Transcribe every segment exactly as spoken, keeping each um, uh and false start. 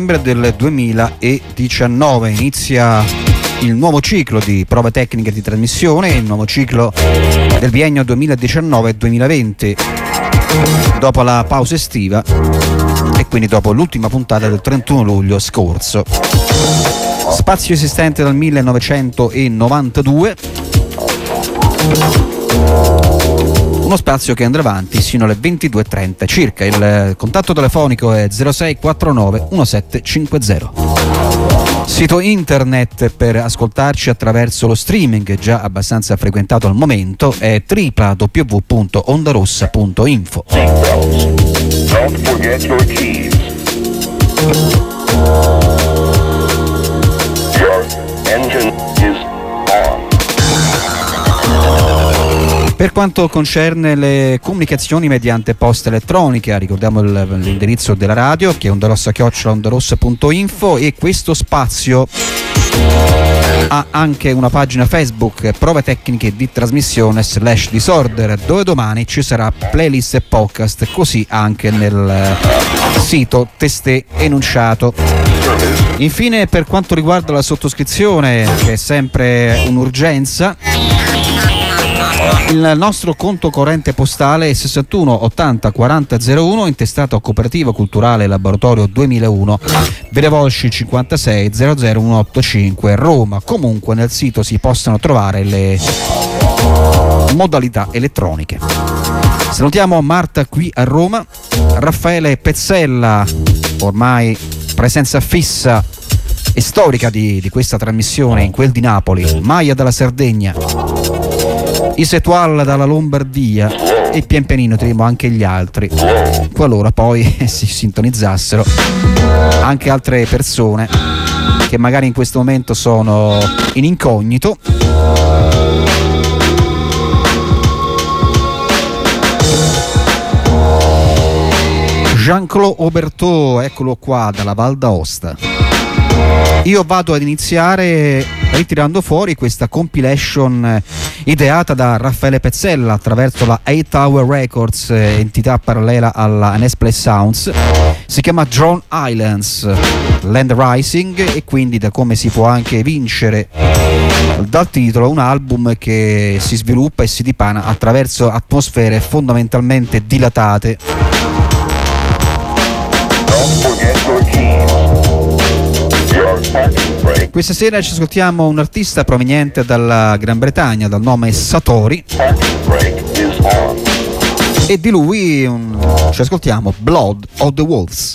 Del duemiladiciannove inizia il nuovo ciclo di prove tecniche di trasmissione, il nuovo ciclo del biennio duemiladiciannove duemilaventi, dopo la pausa estiva e quindi dopo l'ultima puntata del trentuno luglio scorso. Spazio esistente dal millenovecentonovantadue, uno spazio che andrà avanti sino alle ventidue e trenta circa. Il contatto telefonico è zero sei quattronove diciassette cinquanta. Sito internet per ascoltarci attraverso lo streaming, già abbastanza frequentato al momento, è w w w punto ondarossa punto info. Don't forget your keys. Your engine is on. Per quanto concerne le comunicazioni mediante posta elettronica, ricordiamo il, l'indirizzo della radio, che è ondarossa chiocciola ondarossa punto info, e questo spazio ha anche una pagina Facebook, prove tecniche di trasmissione slash disorder, dove domani ci sarà playlist e podcast, così anche nel sito testé enunciato. Infine, per quanto riguarda la sottoscrizione, che è sempre un'urgenza, il nostro conto corrente postale è sessantuno ottanta quaranta zero uno, intestato a Cooperativa Culturale Laboratorio duemilauno, Via Volsci cinquantasei zero zero uno otto cinque, Roma. Comunque nel sito si possono trovare le modalità elettroniche. Salutiamo Marta qui a Roma, Raffaele Pezzella, ormai presenza fissa e storica di, di questa trasmissione in quel di Napoli, Maia dalla Sardegna, Isetual dalla Lombardia e pian pianino teniamo anche gli altri, qualora poi si sintonizzassero anche altre persone che magari in questo momento sono in incognito. Jean-Claude Oberto, eccolo qua dalla Val d'Aosta. Io vado ad iniziare ritirando fuori questa compilation ideata da Raffaele Pezzella attraverso la eight hour Records, entità parallela alla Nesplay Sounds. Si chiama Drone Islands Land Rising, e quindi, da come si può anche vincere dal titolo, un album che si sviluppa e si dipana attraverso atmosfere fondamentalmente dilatate. Questa sera ci ascoltiamo un artista proveniente dalla Gran Bretagna dal nome Satori, e di lui un... ci ascoltiamo Blood of the Wolves.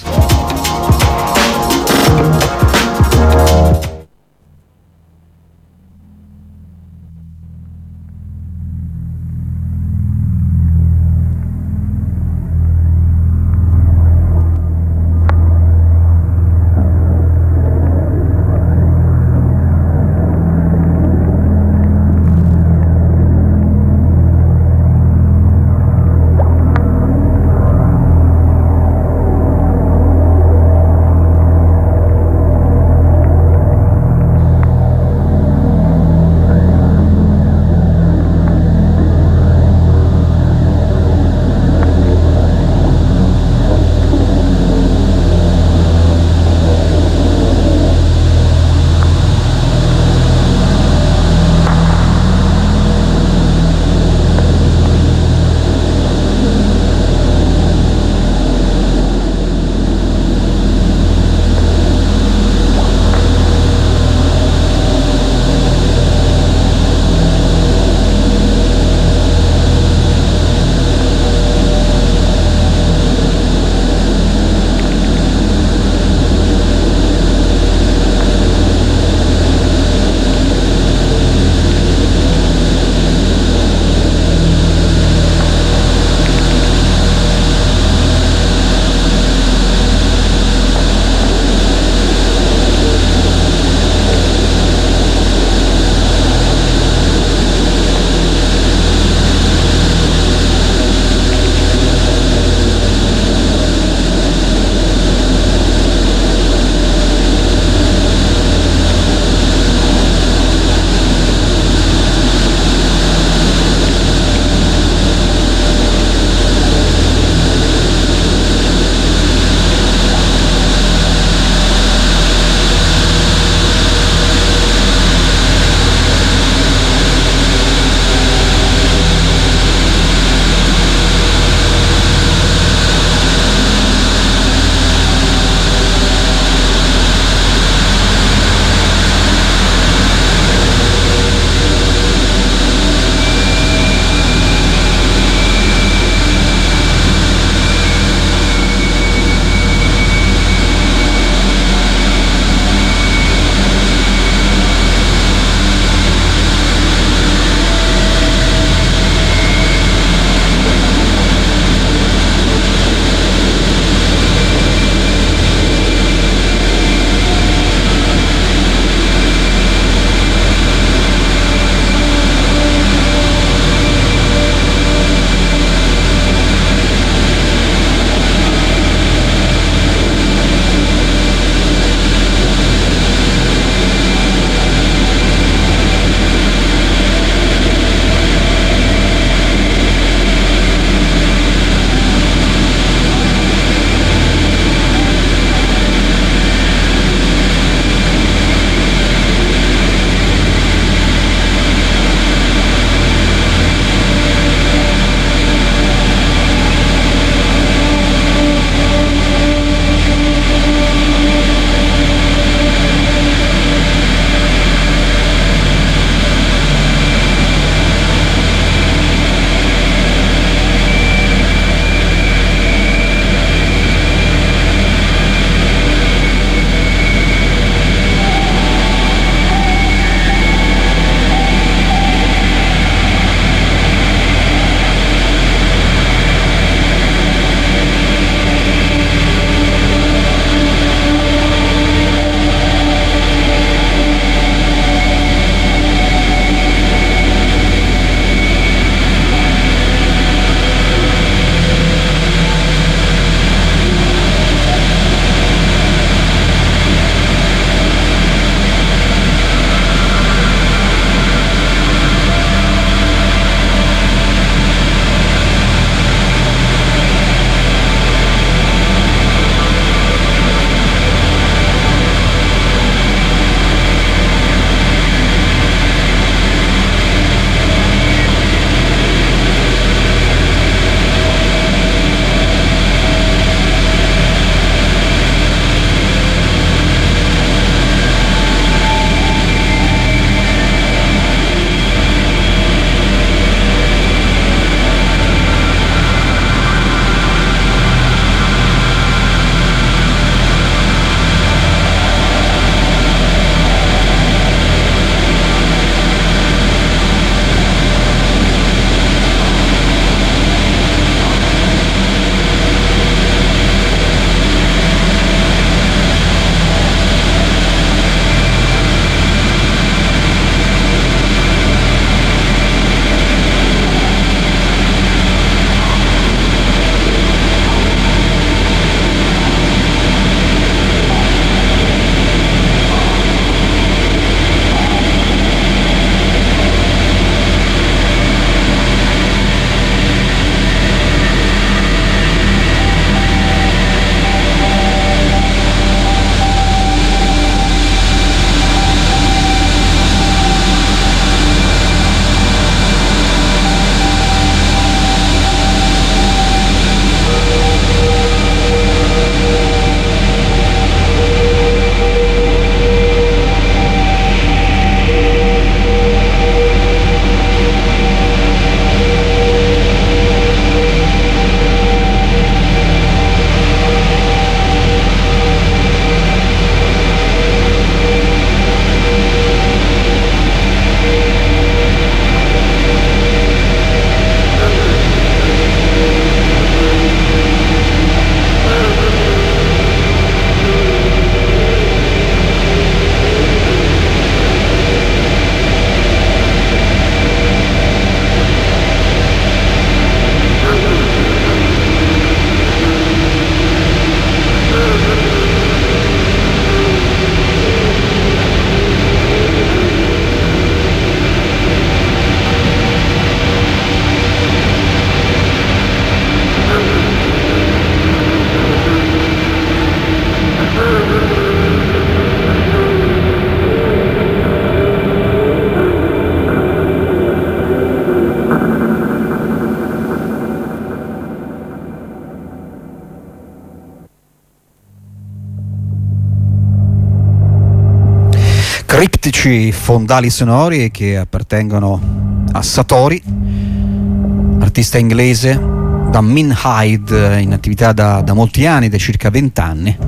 criptici fondali sonori che appartengono a Satori, artista inglese da Min Hyde, in attività da, da molti anni, da circa vent'anni.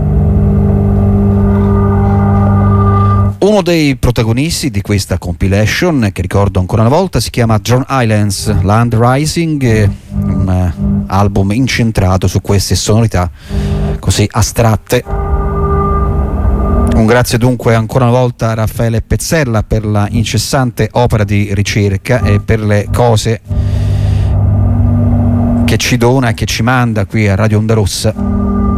Uno dei protagonisti di questa compilation, che ricordo ancora una volta, si chiama John Islands Land Rising, un album incentrato su queste sonorità così astratte. Un grazie dunque ancora una volta a Raffaele Pezzella per la incessante opera di ricerca e per le cose che ci dona e che ci manda qui a Radio Onda Rossa.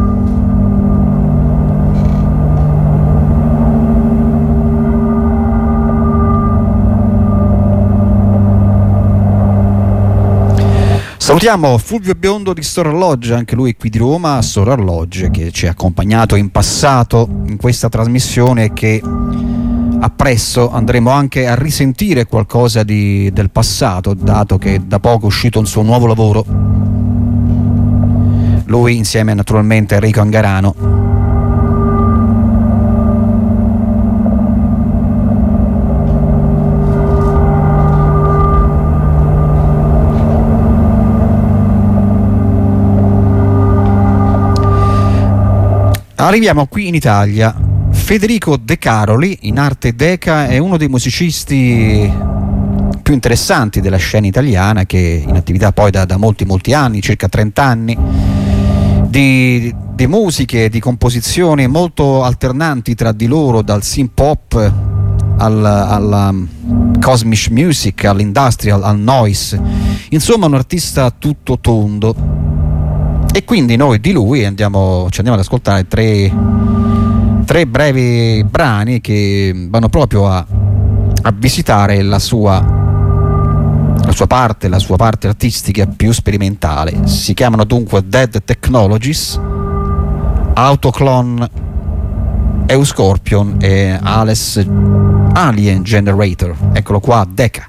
Salutiamo Fulvio Biondo di Store Lodge, anche lui qui di Roma, Store Lodge, che ci ha accompagnato in passato in questa trasmissione, che appresso andremo anche a risentire qualcosa di, del passato, dato che da poco è uscito un suo nuovo lavoro, lui insieme naturalmente a Enrico Angarano. Arriviamo qui in Italia. Federico De Caroli, in arte Deca, è uno dei musicisti più interessanti della scena italiana, che è in attività poi da, da molti molti anni, circa trenta anni, di, di musiche, di composizioni molto alternanti tra di loro, dal synth pop al, alla cosmic music, all'industrial, al noise, insomma un artista tutto tondo. E quindi noi di lui andiamo, ci andiamo ad ascoltare tre, tre brevi brani che vanno proprio a, a visitare la sua, la sua parte, la sua parte artistica più sperimentale. Si chiamano dunque Dead Technologies, Autoclone, Euscorpion e Alice Alien Generator. Eccolo qua, Deca.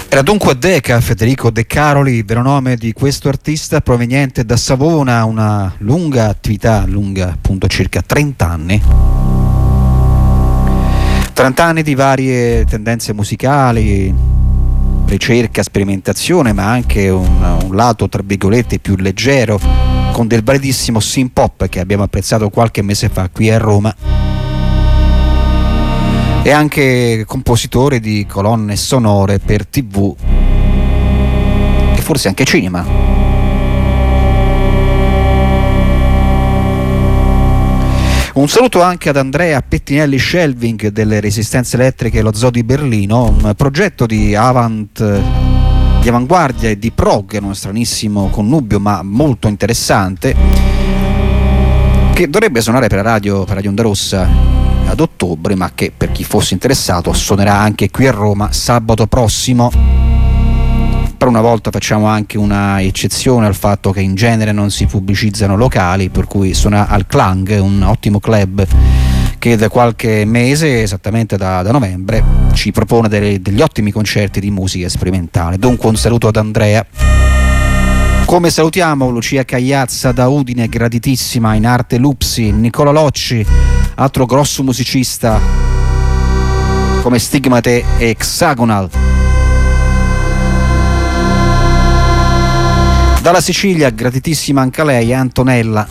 Era dunque Decca, Federico De Caroli, vero nome di questo artista proveniente da Savona, una lunga attività, lunga appunto circa trenta anni. trenta anni di varie tendenze musicali, ricerca, sperimentazione, ma anche un, un lato tra virgolette più leggero, con del validissimo synth pop che abbiamo apprezzato qualche mese fa qui a Roma. E anche compositore di colonne sonore per tivù e forse anche cinema. Un saluto anche ad Andrea Pettinelli Shelving delle Resistenze Elettriche e lo Zoo di Berlino, un progetto di avant, di avanguardia e di prog, uno stranissimo connubio ma molto interessante, che dovrebbe suonare per la radio, per Radio Onda Rossa ad ottobre, ma che per chi fosse interessato suonerà anche qui a Roma sabato prossimo. Per una volta facciamo anche una eccezione al fatto che in genere non si pubblicizzano locali, per cui suona al Clang, un ottimo club che da qualche mese, esattamente da, da novembre, ci propone delle, degli ottimi concerti di musica sperimentale. Dunque un saluto ad Andrea. Come salutiamo Lucia Cagliazza da Udine, graditissima, in arte Lupsi, Nicola Locci, altro grosso musicista come Stigmate e Hexagonal. Dalla Sicilia, gratitissima anche a lei, Antonella.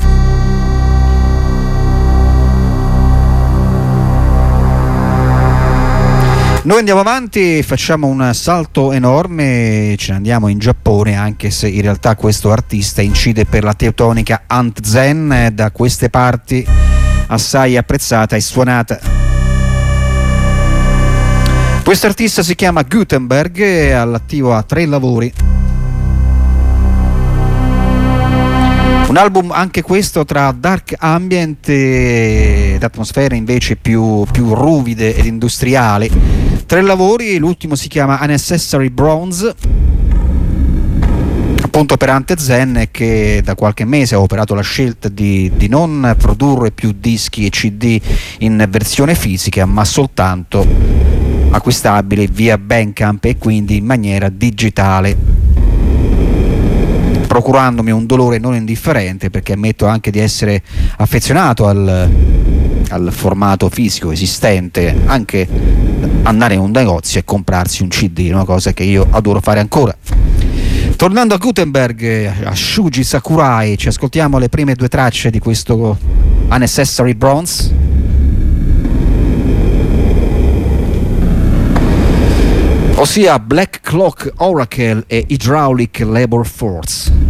Noi andiamo avanti, facciamo un salto enorme, ce ne andiamo in Giappone, anche se in realtà questo artista incide per la teutonica Ant Zen, da queste parti assai apprezzata e suonata. Questo artista si chiama Gutenberg, è all'attivo a tre lavori. Un album anche questo tra dark ambient ed atmosfere invece più, più ruvide ed industriali. Tre lavori, l'ultimo si chiama Unnecessary Bronze, appunto per Ant Zen, che da qualche mese ha operato la scelta di, di non produrre più dischi e C D in versione fisica, ma soltanto acquistabili via Bandcamp e quindi in maniera digitale, procurandomi un dolore non indifferente, perché ammetto anche di essere affezionato al, al formato fisico esistente, anche andare in un negozio e comprarsi un C D, una cosa che io adoro fare ancora. Tornando a Gutenberg, a Shuji Sakurai, ci ascoltiamo le prime due tracce di questo Unnecessary Bronze. Ossia Black Clock Oracle e Hydraulic Labor Force.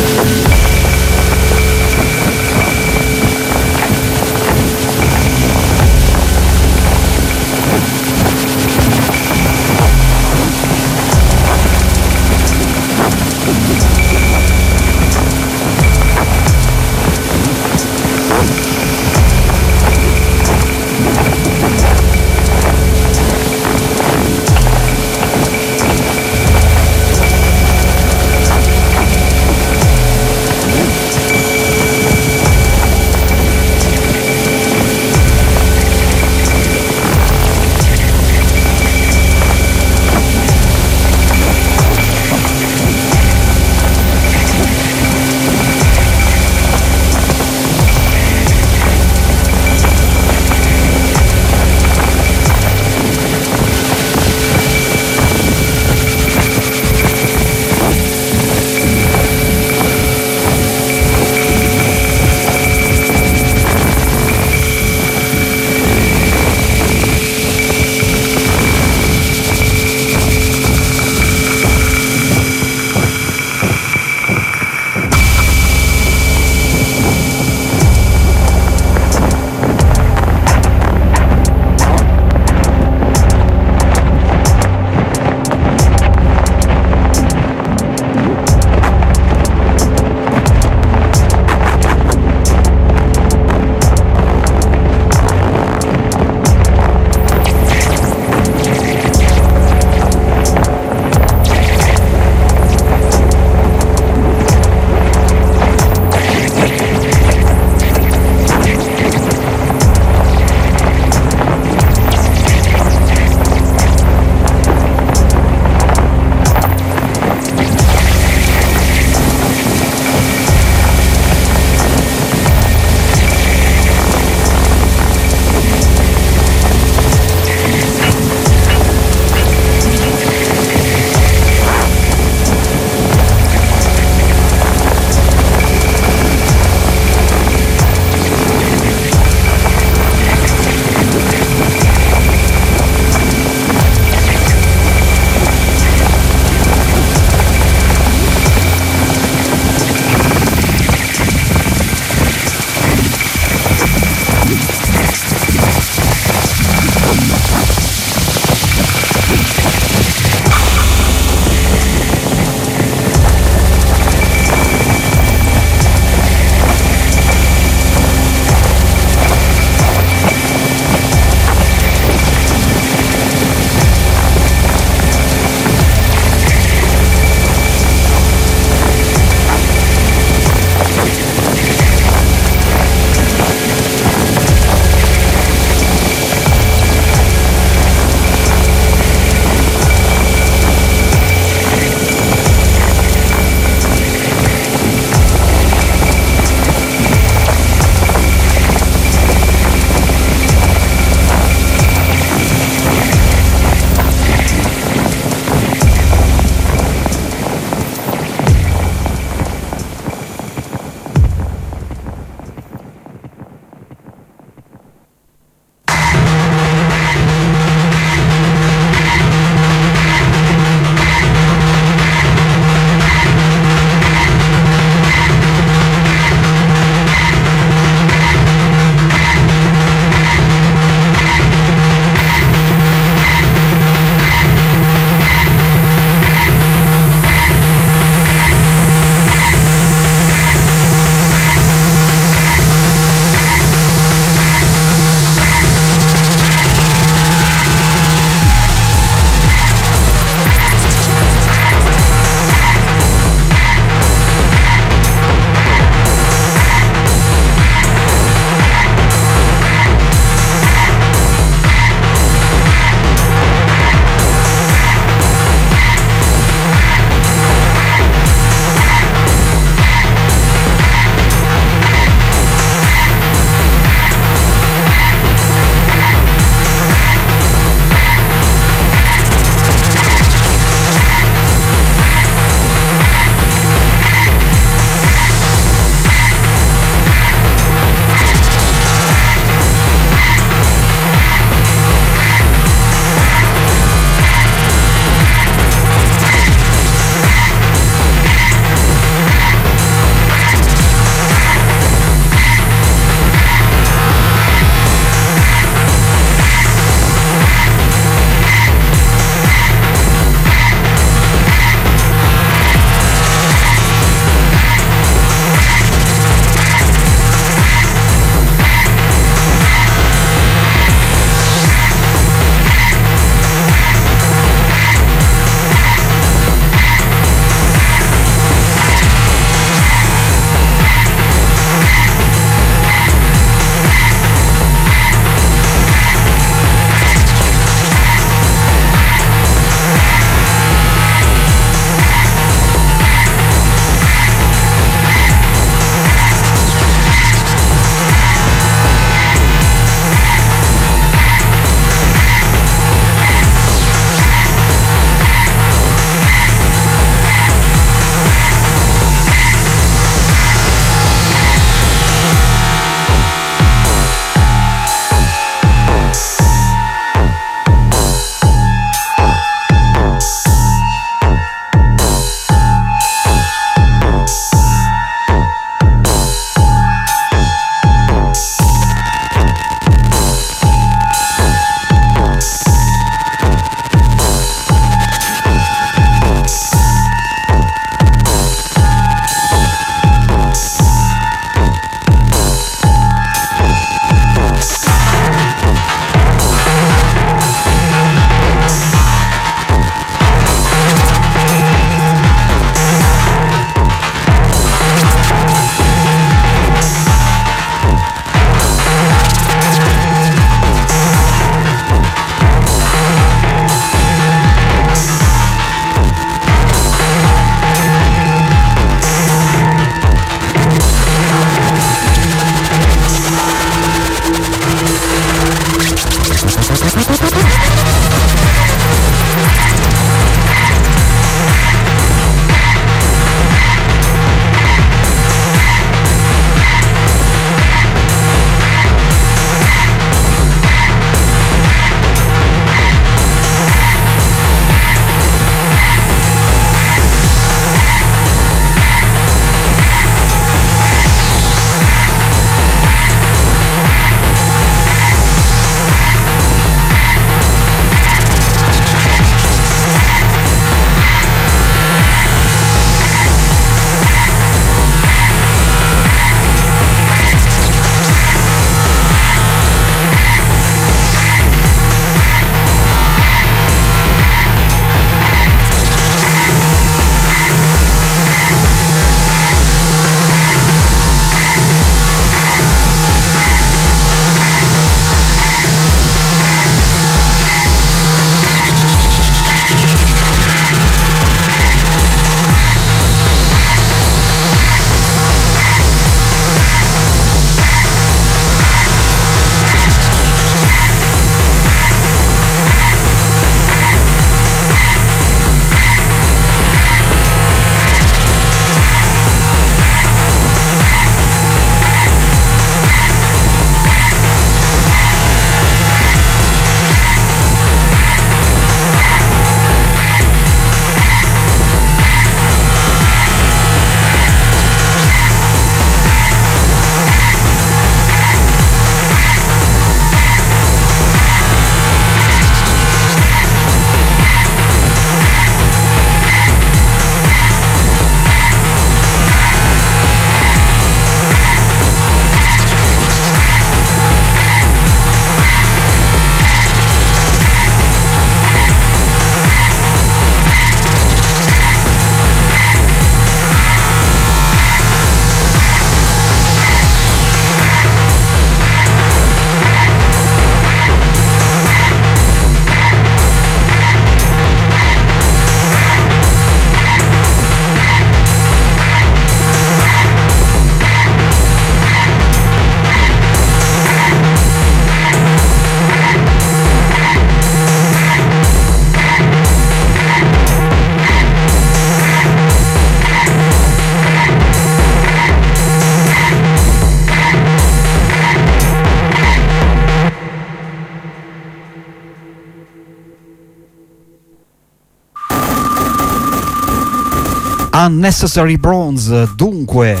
Unnecessary Bronze, dunque,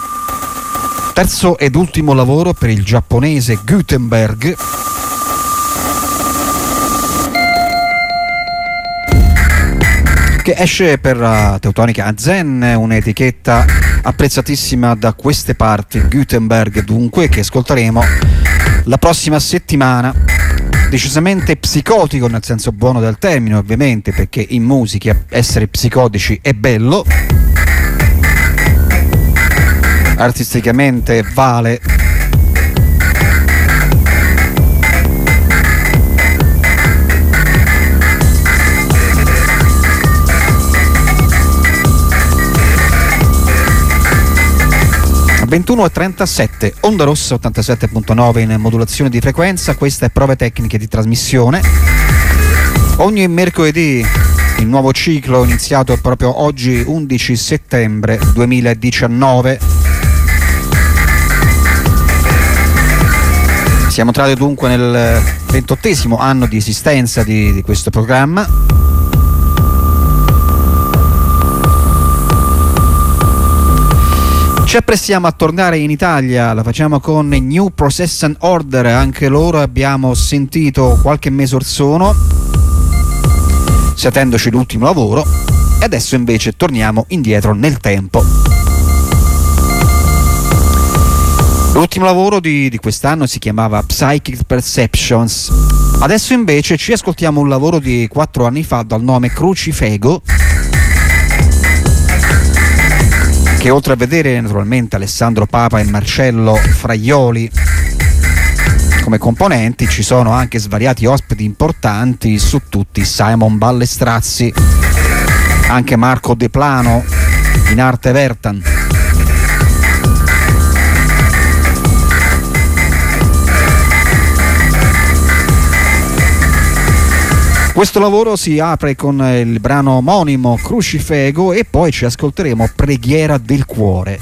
terzo ed ultimo lavoro per il giapponese Gutenberg, che esce per uh, Teutonica Zen, un'etichetta apprezzatissima da queste parti. Gutenberg, dunque, che ascolteremo la prossima settimana. Decisamente psicotico nel senso buono del termine, ovviamente, perché in musica essere psicotici è bello, artisticamente vale. ventuno e trentasette, Onda Rossa ottantasette virgola nove in modulazione di frequenza. Questa è Prove Tecniche di Trasmissione. Ogni mercoledì il nuovo ciclo iniziato proprio oggi, undici settembre duemiladiciannove. Siamo entrati dunque nel ventottesimo anno di esistenza di, di questo programma. Ci apprestiamo a tornare in Italia, la facciamo con New Procession Order, anche loro abbiamo sentito qualche mese or sono, sentendoci l'ultimo lavoro, e adesso invece torniamo indietro nel tempo. L'ultimo lavoro di, di quest'anno si chiamava Psychic Perceptions, adesso invece ci ascoltiamo un lavoro di quattro anni fa dal nome Crucifego, che oltre a vedere naturalmente Alessandro Papa e Marcello Fraioli come componenti, ci sono anche svariati ospiti importanti, su tutti Simon Ballestrazzi, anche Marco De Plano in arte Vertan. Questo lavoro si apre con il brano omonimo Crucifego e poi ci ascolteremo Preghiera del Cuore.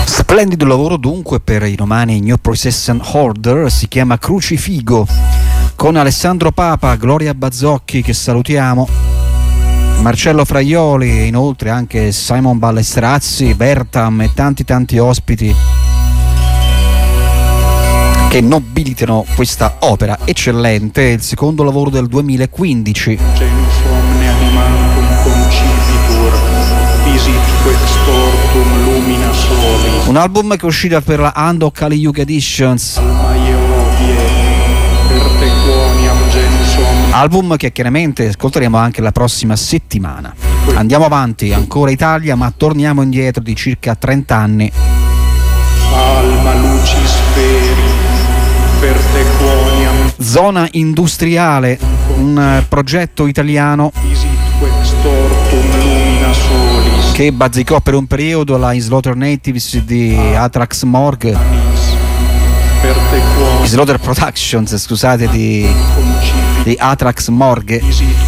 Splendido lavoro dunque per i romani New Procession Order, si chiama Crucifigo, con Alessandro Papa, Gloria Bazzocchi che salutiamo, Marcello Fraioli e inoltre anche Simon Ballestrazzi, Bertam e tanti tanti ospiti che nobilitano questa opera eccellente, il secondo lavoro del duemilaquindici. Un album che è uscito per la Ando Kali Yuga Editions, album che chiaramente ascolteremo anche la prossima settimana. Andiamo avanti, ancora Italia, ma torniamo indietro di circa trenta anni. Alma lucis feri, per te quoniam. Zona industriale, un progetto italiano che bazzicò per un periodo la Slaughter Natives di Atrax Morgue, Slaughter Productions, scusate, di, di Atrax Morgue.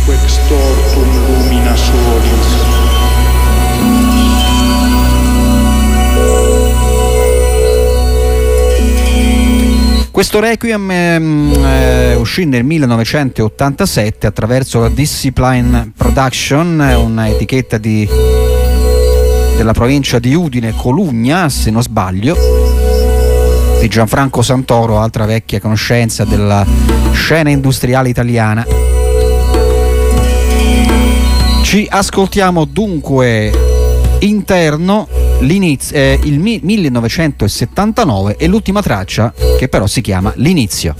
Questo Requiem eh, uscì nel millenovecentottantasette attraverso la Discipline Production, un'etichetta di, della provincia di Udine, Colugna, se non sbaglio, di Gianfranco Santoro, altra vecchia conoscenza della scena industriale italiana. Ci ascoltiamo dunque interno l'inizio, eh, il millenovecentosettantanove e l'ultima traccia che però si chiama L'inizio.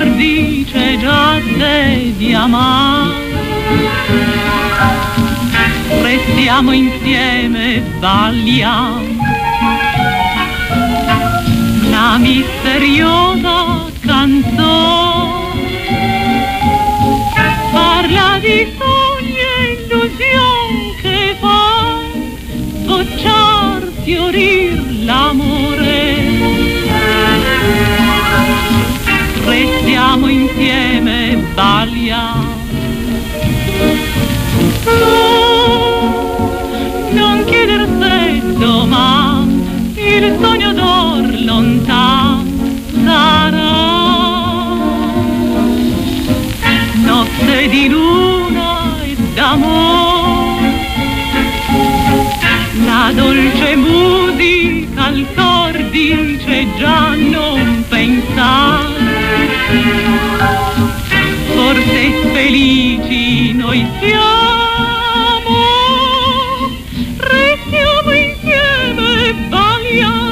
dice già devi amare. Restiamo insieme e balliamo la misteriosa canzone, parla di sogni e illusioni che fa sbocciar, fiorir l'amore. Restiamo insieme e balliamo. Tu non chieder se domani il sogno d'or lontano sarà. Notte di luna e d'amore, la dolce musica al cor dice già non pensare. Forse felici noi siamo, restiamo insieme e balliamo.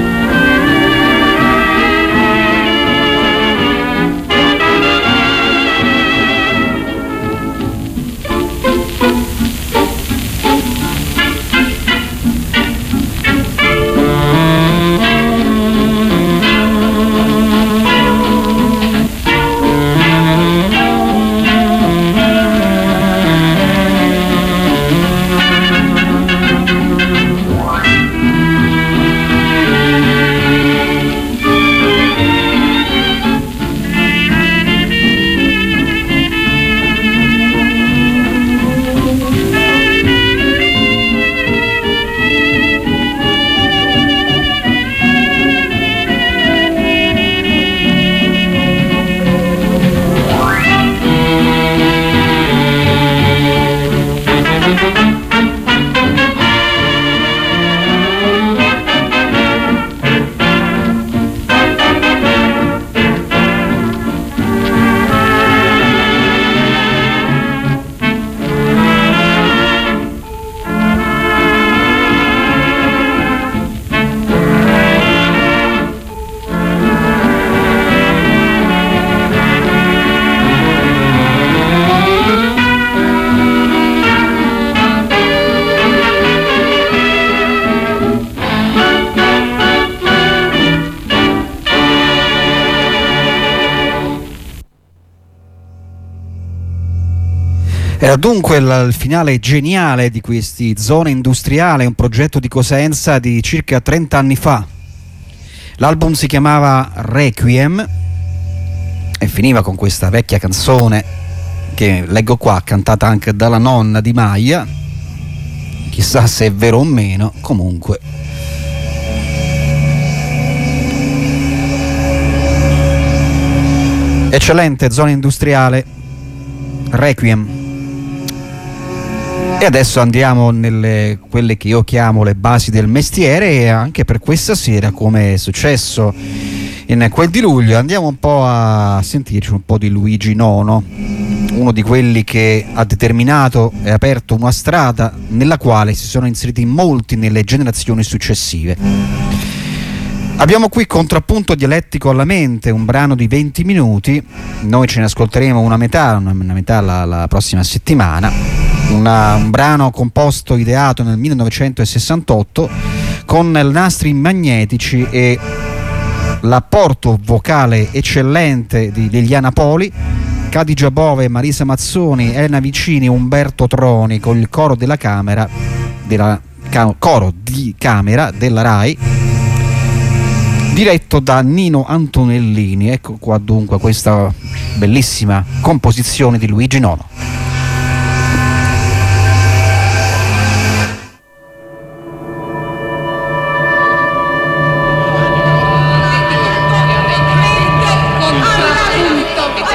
Era dunque il, il finale geniale di questi Zona Industriale, un progetto di Cosenza di circa trenta anni fa. L'album si chiamava Requiem e finiva con questa vecchia canzone che leggo qua, cantata anche dalla nonna di Maia, chissà se è vero o meno. Comunque eccellente, Zona Industriale, Requiem. E adesso andiamo nelle quelle che io chiamo le basi del mestiere, e anche per questa sera, come è successo in quel di luglio, andiamo un po' a sentirci un po' di Luigi Nono, uno di quelli che ha determinato e aperto una strada nella quale si sono inseriti molti nelle generazioni successive. Abbiamo qui Contrappunto dialettico alla mente, un brano di venti minuti, noi ce ne ascolteremo una metà, una, una metà la, la prossima settimana. Una, un brano composto, ideato nel millenovecentosessantotto, con nastri magnetici e l'apporto vocale eccellente di Liliana Poli, Cadigia Bove, Marisa Mazzoni, Elena Vicini, Umberto Troni, con il coro della Camera, della, ca, coro di Camera della Rai, diretto da Nino Antonellini. Ecco qua dunque questa bellissima composizione di Luigi Nono.